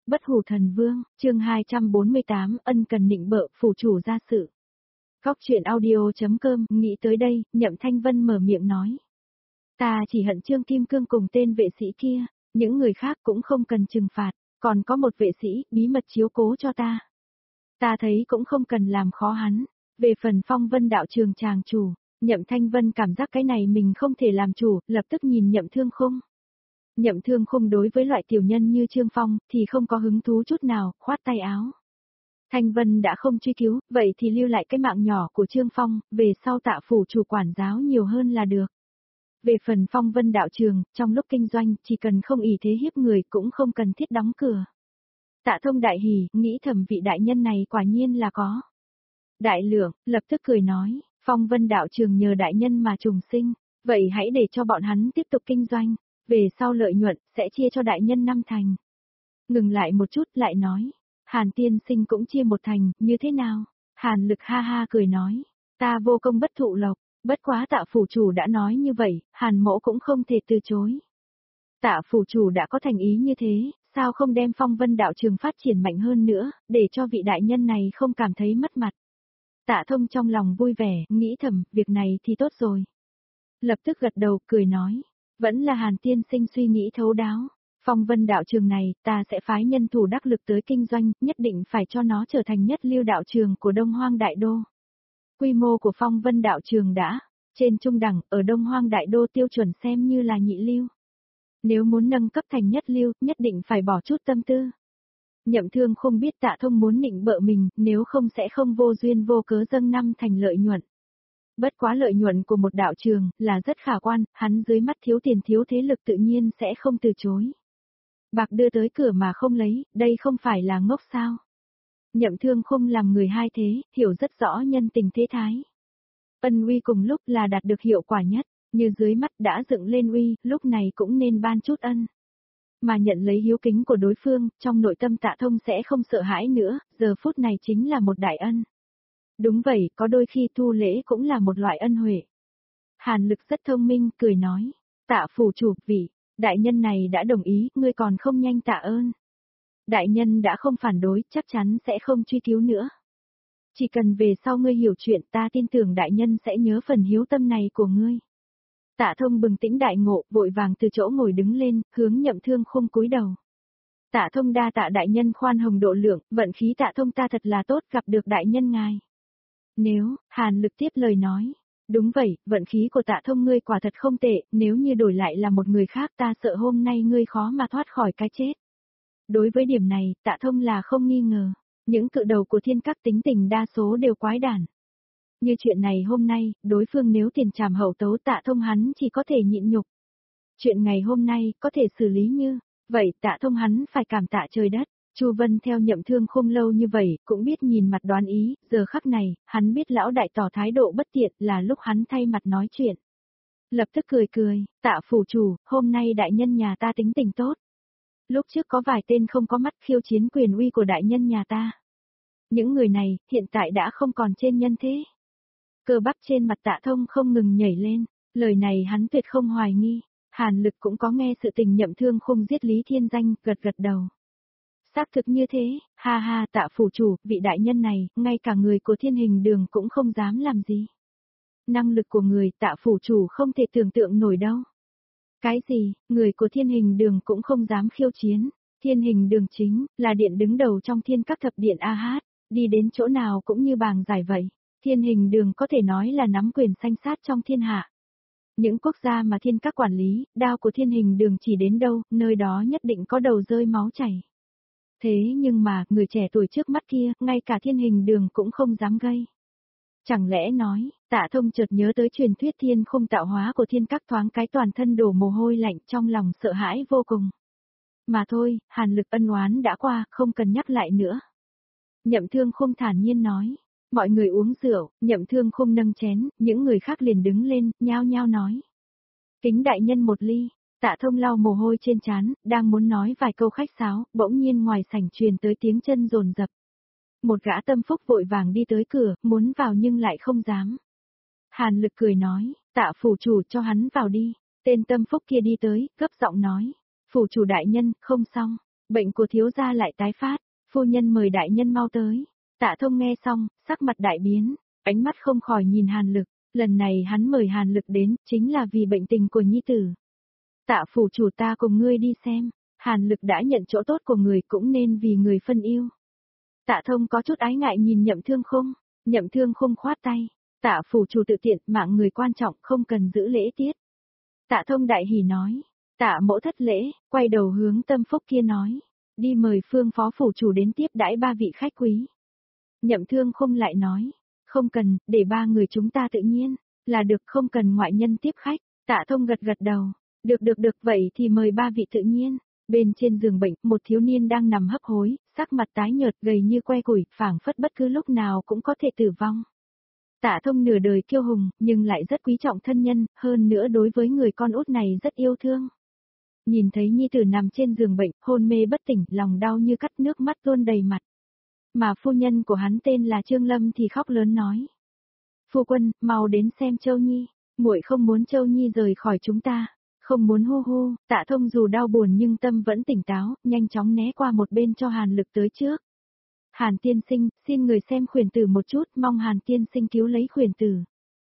Bất hủ thần vương, chương 248, ân cần nịnh bợ, phủ chủ gia sự. Góc chuyện audio.com, nghĩ tới đây, Nhậm Thanh Vân mở miệng nói. Ta chỉ hận Trương Kim Cương cùng tên vệ sĩ kia, những người khác cũng không cần trừng phạt, còn có một vệ sĩ, bí mật chiếu cố cho ta. Ta thấy cũng không cần làm khó hắn. Về phần Phong Vân đạo trường chàng chủ, Nhậm Thanh Vân cảm giác cái này mình không thể làm chủ, lập tức nhìn Nhậm Thương Khung. Nhậm Thương Khung đối với loại tiểu nhân như Trương Phong thì không có hứng thú chút nào, khoát tay áo. Thanh Vân đã không truy cứu, vậy thì lưu lại cái mạng nhỏ của Trương Phong, về sau Tạ phủ chủ quản giáo nhiều hơn là được. Về phần Phong Vân đạo trường, trong lúc kinh doanh, chỉ cần không ỷ thế hiếp người cũng không cần thiết đóng cửa. Tạ Thông đại hỉ, nghĩ thầm vị đại nhân này quả nhiên là có. Đại lượng, lập tức cười nói, Phong Vân đạo trường nhờ đại nhân mà trùng sinh, vậy hãy để cho bọn hắn tiếp tục kinh doanh, về sau lợi nhuận, sẽ chia cho đại nhân 5 thành. Ngừng lại một chút lại nói, Hàn tiên sinh cũng chia 1 thành, như thế nào? Hàn Lực ha ha cười nói, ta vô công bất thụ lộc, bất quá Tạ phủ chủ đã nói như vậy, Hàn mỗ cũng không thể từ chối. Tạ phủ chủ đã có thành ý như thế, sao không đem Phong Vân đạo trường phát triển mạnh hơn nữa, để cho vị đại nhân này không cảm thấy mất mặt. Tạ Thông trong lòng vui vẻ, nghĩ thầm, việc này thì tốt rồi. Lập tức gật đầu, cười nói, vẫn là Hàn tiên sinh suy nghĩ thấu đáo. Phong Vân đạo trường này, ta sẽ phái nhân thủ đắc lực tới kinh doanh, nhất định phải cho nó trở thành nhất lưu đạo trường của Đông Hoang Đại Đô. Quy mô của Phong Vân đạo trường đã, trên trung đẳng, ở Đông Hoang Đại Đô tiêu chuẩn xem như là nhị lưu. Nếu muốn nâng cấp thành nhất lưu, nhất định phải bỏ chút tâm tư. Nhậm Thương không biết Tạ Thông muốn nịnh bợ mình, nếu không sẽ không vô duyên vô cớ dâng 5 thành lợi nhuận. Bất quá lợi nhuận của một đạo trường, là rất khả quan, hắn dưới mắt thiếu tiền thiếu thế lực tự nhiên sẽ không từ chối. Bạc đưa tới cửa mà không lấy, đây không phải là ngốc sao. Nhậm Thương không làm người hai thế, hiểu rất rõ nhân tình thế thái. Ân uy cùng lúc là đạt được hiệu quả nhất, như dưới mắt đã dựng lên uy, lúc này cũng nên ban chút ân. Mà nhận lấy hiếu kính của đối phương, trong nội tâm Tạ Thông sẽ không sợ hãi nữa, giờ phút này chính là một đại ân. Đúng vậy, có đôi khi thu lễ cũng là một loại ân huệ. Hàn Lực rất thông minh, cười nói, Tạ phủ chủ vị, đại nhân này đã đồng ý, ngươi còn không nhanh tạ ơn. Đại nhân đã không phản đối, chắc chắn sẽ không truy cứu nữa. Chỉ cần về sau ngươi hiểu chuyện, ta tin tưởng đại nhân sẽ nhớ phần hiếu tâm này của ngươi. Tạ Thông bừng tỉnh đại ngộ, vội vàng từ chỗ ngồi đứng lên, hướng Nhậm Thương Khung cúi đầu. Tạ Thông đa tạ đại nhân khoan hồng độ lượng, vận khí Tạ Thông ta thật là tốt, gặp được đại nhân ngài. Nếu, Hàn Lực tiếp lời nói, đúng vậy, vận khí của Tạ Thông ngươi quả thật không tệ, nếu như đổi lại là một người khác ta sợ hôm nay ngươi khó mà thoát khỏi cái chết. Đối với điểm này, Tạ Thông là không nghi ngờ, những cự đầu của thiên các tính tình đa số đều quái đản. Như chuyện này hôm nay, đối phương nếu tiền trảm hậu tấu Tạ Thông hắn chỉ có thể nhịn nhục. Chuyện ngày hôm nay, có thể xử lý như, vậy Tạ Thông hắn phải cảm tạ trời đất. Chu Vân theo Nhậm Thương không lâu như vậy, cũng biết nhìn mặt đoán ý, giờ khắc này, hắn biết lão đại tỏ thái độ bất tiện là lúc hắn thay mặt nói chuyện. Lập tức cười cười, Tạ phủ chủ, hôm nay đại nhân nhà ta tính tình tốt. Lúc trước có vài tên không có mắt khiêu chiến quyền uy của đại nhân nhà ta. Những người này, hiện tại đã không còn trên nhân thế. Cơ bắp trên mặt Tạ Thông không ngừng nhảy lên, lời này hắn tuyệt không hoài nghi. Hàn Lực cũng có nghe sự tình Nhậm Thương không giết Lý Thiên Danh, gật gật đầu. Xác thực như thế, ha ha Tạ phủ chủ, vị đại nhân này, ngay cả người của Thiên Hình Đường cũng không dám làm gì. Năng lực của người Tạ phủ chủ không thể tưởng tượng nổi đâu. Cái gì, người của Thiên Hình Đường cũng không dám khiêu chiến. Thiên Hình Đường chính, là điện đứng đầu trong thiên các thập điện A-hát, đi đến chỗ nào cũng như bàng giải vậy. Thiên Hình Đường có thể nói là nắm quyền sanh sát trong thiên hạ. Những quốc gia mà thiên các quản lý, đao của Thiên Hình Đường chỉ đến đâu, nơi đó nhất định có đầu rơi máu chảy. Thế nhưng mà, người trẻ tuổi trước mắt kia, ngay cả Thiên Hình Đường cũng không dám gây. Chẳng lẽ nói, Tạ Thông chợt nhớ tới truyền thuyết thiên không tạo hóa của thiên các thoáng cái toàn thân đổ mồ hôi lạnh trong lòng sợ hãi vô cùng. Mà thôi, Hàn Lực ân oán đã qua, không cần nhắc lại nữa. Nhậm Thương không thản nhiên nói, mọi người uống rượu, Nhậm Thương không nâng chén, những người khác liền đứng lên, nhao nhao nói. Kính đại nhân một ly. Tạ Thông lau mồ hôi trên trán, đang muốn nói vài câu khách sáo, bỗng nhiên ngoài sảnh truyền tới tiếng chân dồn dập. Một gã tâm phúc vội vàng đi tới cửa, muốn vào nhưng lại không dám. Hàn Lực cười nói, Tạ phủ chủ cho hắn vào đi. Tên tâm phúc kia đi tới, gấp giọng nói, phủ chủ đại nhân, không xong. Bệnh của thiếu gia lại tái phát, phu nhân mời đại nhân mau tới. Tạ Thông nghe xong, sắc mặt đại biến, ánh mắt không khỏi nhìn Hàn Lực, lần này hắn mời Hàn Lực đến, chính là vì bệnh tình của nhi tử. Tạ phủ chủ, ta cùng ngươi đi xem, Hàn Lực đã nhận chỗ tốt của người cũng nên vì người phân yêu. Tạ Thông có chút ái ngại nhìn Nhậm Thương Khung khoát tay, Tạ phủ chủ tự tiện, mạng người quan trọng, không cần giữ lễ tiết. Tạ Thông đại hỉ nói, Tạ mỗ thất lễ, quay đầu hướng Tâm Phúc kia nói, đi mời Phương phó phủ chủ đến tiếp đãi 3 vị khách quý. Nhậm Thương Khung lại nói, không cần, để 3 người chúng ta tự nhiên, là được, không cần ngoại nhân tiếp khách. Tạ Thông gật gật đầu, được, vậy thì mời 3 vị tự nhiên. Bên trên giường bệnh, một thiếu niên đang nằm hấp hối, sắc mặt tái nhợt, gầy như que củi, phảng phất bất cứ lúc nào cũng có thể tử vong. Tạ Thông nửa đời kiêu hùng, nhưng lại rất quý trọng thân nhân, hơn nữa đối với người con út này rất yêu thương. Nhìn thấy nhi tử nằm trên giường bệnh, hôn mê bất tỉnh, lòng đau như cắt, nước mắt tuôn đầy mặt. Mà phu nhân của hắn tên là Trương Lâm thì khóc lớn nói: "Phu quân, mau đến xem Châu Nhi, muội không muốn Châu Nhi rời khỏi chúng ta." Không muốn hu hu, Tạ Thông dù đau buồn nhưng tâm vẫn tỉnh táo, nhanh chóng né qua một bên cho Hàn Lực tới trước. "Hàn tiên sinh, xin người xem khuyển tử một chút, mong Hàn tiên sinh cứu lấy khuyển tử."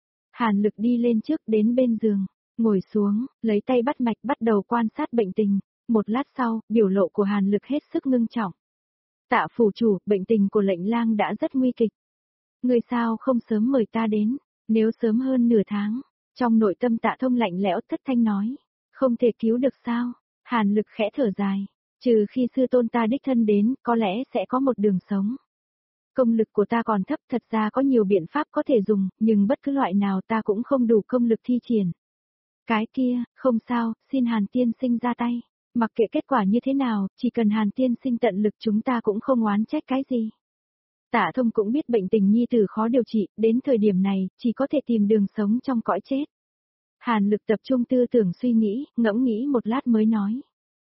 Hàn Lực đi lên trước đến bên giường, ngồi xuống, lấy tay bắt mạch bắt đầu quan sát bệnh tình. Một lát sau, biểu lộ của Hàn Lực hết sức ngưng trọng. "Tạ phủ chủ, bệnh tình của lệnh lang đã rất nguy kịch. Người sao không sớm mời ta đến, nếu sớm hơn nửa tháng." Trong nội tâm Tạ Thông lạnh lẽo, thất thanh nói: "Không thể cứu được sao?" Hàn Lực khẽ thở dài, trừ khi sư tôn ta đích thân đến, có lẽ sẽ có một đường sống. Công lực của ta còn thấp, thật ra có nhiều biện pháp có thể dùng, nhưng bất cứ loại nào ta cũng không đủ công lực thi triển. Cái kia, không sao, xin Hàn tiên sinh ra tay. Mặc kệ kết quả như thế nào, chỉ cần Hàn tiên sinh tận lực chúng ta cũng không oán trách cái gì. Tạ Thông cũng biết bệnh tình nhi tử khó điều trị, đến thời điểm này, chỉ có thể tìm đường sống trong cõi chết. Hàn Lực tập trung tư tưởng suy nghĩ, ngẫm nghĩ một lát mới nói: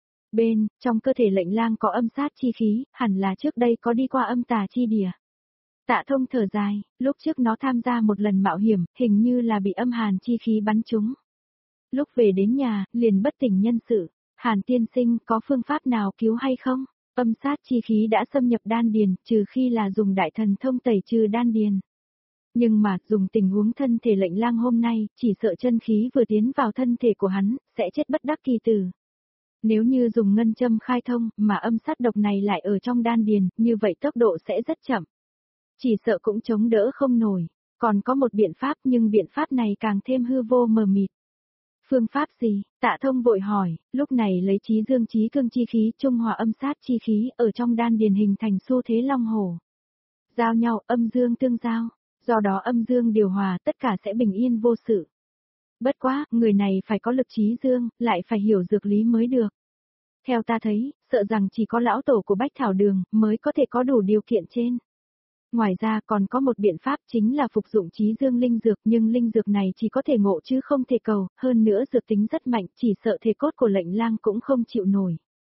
trong cơ thể lệnh lang có âm sát chi khí, hẳn là trước đây có đi qua âm tà chi địa. Tạ Thông thở dài, lúc trước nó tham gia một lần mạo hiểm, hình như là bị âm hàn chi khí bắn trúng. Lúc về đến nhà, liền bất tỉnh nhân sự. Hàn tiên sinh có phương pháp nào cứu hay không? Âm sát chi khí đã xâm nhập đan điền, trừ khi là dùng đại thần thông tẩy trừ đan điền. Nhưng mà, dùng tình huống thân thể lệnh lang hôm nay, chỉ sợ chân khí vừa tiến vào thân thể của hắn, sẽ chết bất đắc kỳ tử. Nếu như dùng ngân châm khai thông, mà âm sát độc này lại ở trong đan điền, như vậy tốc độ sẽ rất chậm. Chỉ sợ cũng chống đỡ không nổi. Còn có một biện pháp, nhưng biện pháp này càng thêm hư vô mờ mịt. Phương pháp gì? Tạ Thông vội hỏi, lúc này lấy trí dương trí cương chi khí trung hòa âm sát chi khí ở trong đan điền hình thành xu thế long hổ. Giao nhau, âm dương tương giao, do đó âm dương điều hòa, tất cả sẽ bình yên vô sự. Bất quá, người này phải có lực trí dương, lại phải hiểu dược lý mới được. Theo ta thấy, sợ rằng chỉ có lão tổ của Bách Thảo Đường mới có thể có đủ điều kiện trên. Ngoài ra còn có một biện pháp, chính là phục dụng trí dương linh dược, nhưng linh dược này chỉ có thể ngộ chứ không thể cầu, hơn nữa dược tính rất mạnh, chỉ sợ thể cốt của lệnh lang cũng không chịu nổi.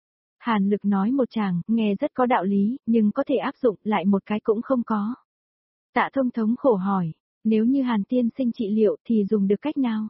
Hàn Lực nói một tràng, nghe rất có đạo lý, nhưng có thể áp dụng lại một cái cũng không có. Tạ Thông thống khổ hỏi, nếu như Hàn tiên sinh trị liệu thì dùng được cách nào?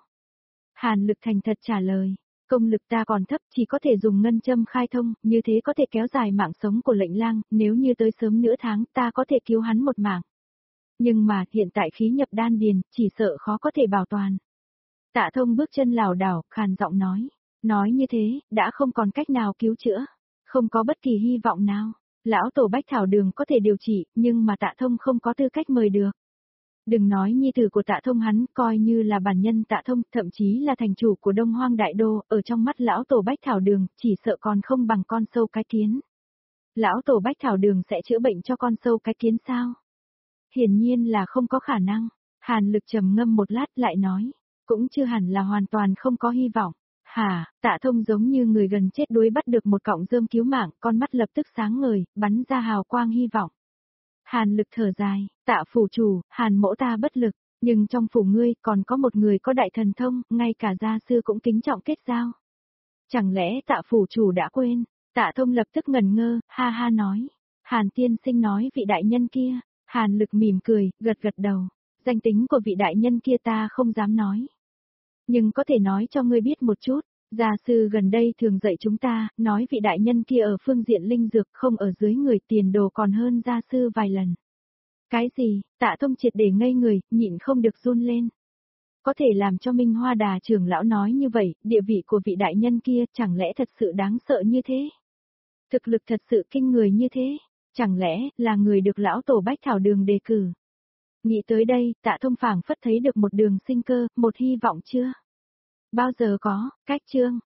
Hàn Lực thành thật trả lời, công lực ta còn thấp, chỉ có thể dùng ngân châm khai thông, như thế có thể kéo dài mạng sống của lệnh lang, nếu như tới sớm nửa tháng ta có thể cứu hắn một mạng. Nhưng mà, hiện tại khí nhập đan điền, chỉ sợ khó có thể bảo toàn. Tạ Thông bước chân lảo đảo, khàn giọng nói như thế, đã không còn cách nào cứu chữa, không có bất kỳ hy vọng nào. Lão tổ Bách Thảo Đường có thể điều trị, nhưng mà Tạ Thông không có tư cách mời được. Đừng nói nhi tử của Tạ Thông, hắn coi như là bản nhân Tạ Thông, thậm chí là thành chủ của Đông Hoang Đại Đô, ở trong mắt lão tổ Bách Thảo Đường, chỉ sợ còn không bằng con sâu cái kiến. Lão tổ Bách Thảo Đường sẽ chữa bệnh cho con sâu cái kiến sao? Hiển nhiên là không có khả năng. Hàn Lực trầm ngâm một lát lại nói, cũng chưa hẳn là hoàn toàn không có hy vọng. Hả? Tạ Thông giống như người gần chết đuối bắt được một cọng rơm cứu mạng, con mắt lập tức sáng ngời, bắn ra hào quang hy vọng. Hàn Lực thở dài, Tạ phủ chủ, Hàn mỗ ta bất lực, nhưng trong phủ ngươi còn có một người có đại thần thông, ngay cả gia sư cũng kính trọng kết giao. Chẳng lẽ Tạ phủ chủ đã quên? Tạ Thông lập tức ngẩn ngơ, ha ha nói. Hàn tiên sinh nói vị đại nhân kia. Hàn Lực mỉm cười, gật gật đầu. Danh tính của vị đại nhân kia ta không dám nói. Nhưng có thể nói cho ngươi biết một chút, Gia sư gần đây thường dạy chúng ta, nói vị đại nhân kia ở phương diện linh dược không ở dưới người tiền đồ còn hơn gia sư vài lần. Cái gì? Tạ Thông triệt để ngây người, nhịn không được run lên. Có thể làm cho Minh Hoa Đà trưởng lão nói như vậy, địa vị của vị đại nhân kia chẳng lẽ thật sự đáng sợ như thế? Thực lực thật sự kinh người như thế? Chẳng lẽ là người được lão tổ Bách Thảo Đường đề cử? Nghĩ tới đây, Tạ Thông phảng phất thấy được một đường sinh cơ, một hy vọng chưa? Bao giờ có, cách chương,